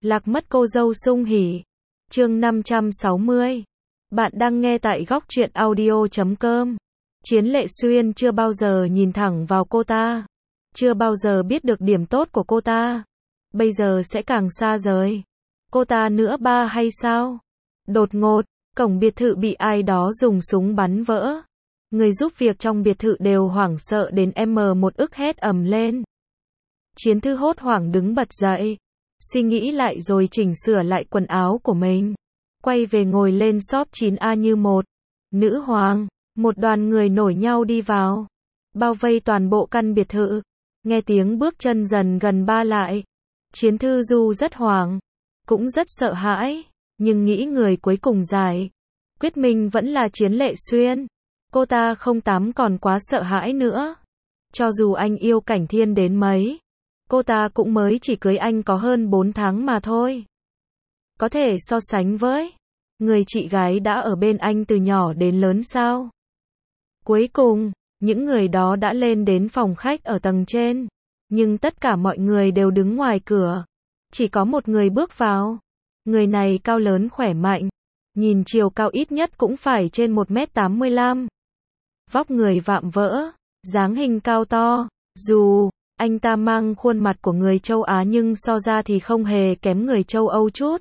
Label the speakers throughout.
Speaker 1: Lạc mất cô dâu sung hỉ. Chương 560. Bạn đang nghe tại góc truyện audio.com. Chiến Lệ Xuyên chưa bao giờ nhìn thẳng vào cô ta, chưa bao giờ biết được điểm tốt của cô ta. Bây giờ sẽ càng xa rời cô ta nữa ba hay sao? Đột ngột, cổng biệt thự bị ai đó dùng súng bắn vỡ. Người giúp việc trong biệt thự đều hoảng sợ đến M1 ức hét ầm lên. Chiến Thư hốt hoảng đứng bật dậy, suy nghĩ lại rồi chỉnh sửa lại quần áo của mình. Quay về ngồi lên shop 9A như một nữ hoàng. Một đoàn người nổi nhau đi vào, bao vây toàn bộ căn biệt thự. Nghe tiếng bước chân dần gần ba lại, Chiến Thư Du rất hoảng, cũng rất sợ hãi, nhưng nghĩ người cuối cùng giải quyết mình vẫn là Chiến Lệ Xuyên. Cô ta không dám còn quá sợ hãi nữa. Cho dù anh yêu Cảnh Thiên đến mấy, cô ta cũng mới chỉ cưới anh có hơn 4 tháng mà thôi. Có thể so sánh với người chị gái đã ở bên anh từ nhỏ đến lớn sao? Cuối cùng, những người đó đã lên đến phòng khách ở tầng trên, nhưng tất cả mọi người đều đứng ngoài cửa. Chỉ có một người bước vào. Người này cao lớn khỏe mạnh, nhìn chiều cao ít nhất cũng phải trên 1m85. Vóc người vạm vỡ, dáng hình cao to. Dù anh ta mang khuôn mặt của người châu Á nhưng so ra thì không hề kém người châu Âu chút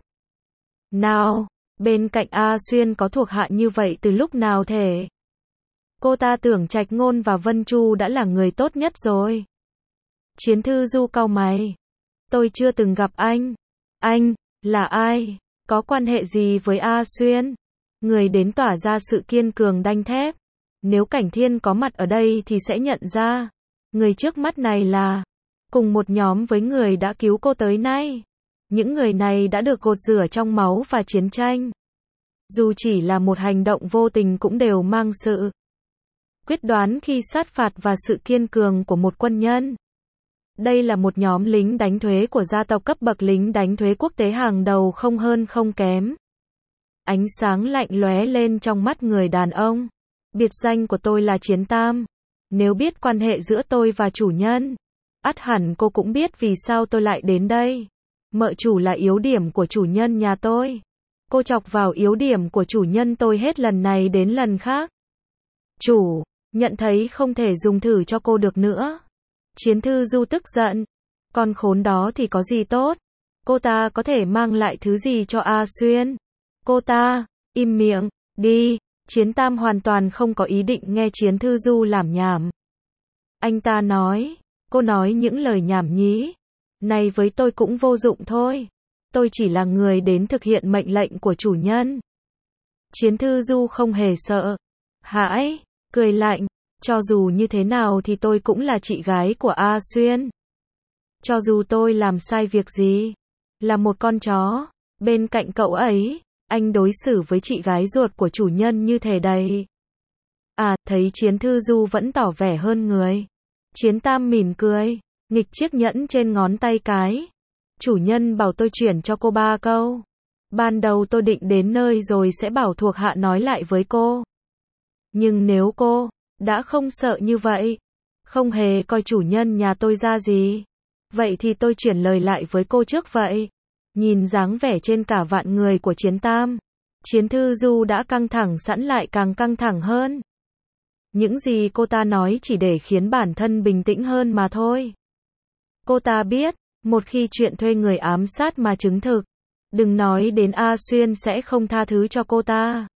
Speaker 1: nào. Bên cạnh A Xuyên có thuộc hạ như vậy từ lúc nào thể? Cô ta tưởng Trạch Ngôn và Vân Chu đã là người tốt nhất rồi. Chiến Thư Du cau mày. Tôi chưa từng gặp anh. Anh là ai? Có quan hệ gì với A Xuyên? Người đến tỏa ra sự kiên cường đanh thép. Nếu Cảnh Thiên có mặt ở đây thì sẽ nhận ra, người trước mắt này là cùng một nhóm với người đã cứu cô tới nay. Những người này đã được gột rửa trong máu và chiến tranh. Dù chỉ là một hành động vô tình cũng đều mang sự quyết đoán khi sát phạt và sự kiên cường của một quân nhân. Đây là một nhóm lính đánh thuế của gia tộc cấp bậc lính đánh thuế quốc tế hàng đầu không hơn không kém. Ánh sáng lạnh lóe lên trong mắt người đàn ông. Biệt danh của tôi là Chiến Tam. Nếu biết quan hệ giữa tôi và chủ nhân, ắt hẳn cô cũng biết vì sao tôi lại đến đây. Mợ chủ là yếu điểm của chủ nhân nhà tôi. Cô chọc vào yếu điểm của chủ nhân tôi hết lần này đến lần khác. Chủ, nhận thấy không thể dùng thử cho cô được nữa. Chiến Thư Du tức giận. Con khốn đó thì có gì tốt? Cô ta có thể mang lại thứ gì cho A Xuyên? Cô ta, im miệng, đi. Chiến Tam hoàn toàn không có ý định nghe Chiến Thư Du lảm nhảm. Anh ta nói, cô nói những lời nhảm nhí này với tôi cũng vô dụng thôi. Tôi chỉ là người đến thực hiện mệnh lệnh của chủ nhân. Chiến Thư Du không hề sợ hãi, cười lạnh. Cho dù như thế nào thì tôi cũng là chị gái của A Xuyên. Cho dù tôi làm sai việc gì, là một con chó bên cạnh cậu ấy, anh đối xử với chị gái ruột của chủ nhân như thể đầy. À, thấy Chiến Thư Du vẫn tỏ vẻ hơn người. Chiến Tam mỉm cười, nghịch chiếc nhẫn trên ngón tay cái. Chủ nhân bảo tôi chuyển cho cô 3 câu. Ban đầu tôi định đến nơi rồi sẽ bảo thuộc hạ nói lại với cô. Nhưng nếu cô đã không sợ như vậy, không hề coi chủ nhân nhà tôi ra gì, vậy thì tôi chuyển lời lại với cô trước vậy. Nhìn dáng vẻ trên cả vạn người của Chiến Tam, Chiến Thư Du đã căng thẳng sẵn lại càng căng thẳng hơn. Những gì cô ta nói chỉ để khiến bản thân bình tĩnh hơn mà thôi. Cô ta biết, một khi chuyện thuê người ám sát mà chứng thực, đừng nói đến A Xuyên sẽ không tha thứ cho cô ta.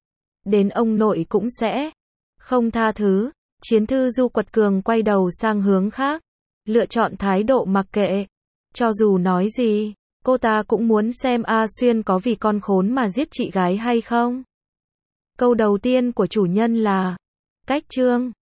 Speaker 1: Đến ông nội cũng sẽ không tha thứ. Chiến Thư Du quật cường quay đầu sang hướng khác, lựa chọn thái độ mặc kệ. Cho dù nói gì, cô ta cũng muốn xem A Xuyên có vì con khốn mà giết chị gái hay không. Câu đầu tiên của chủ nhân là cách chương.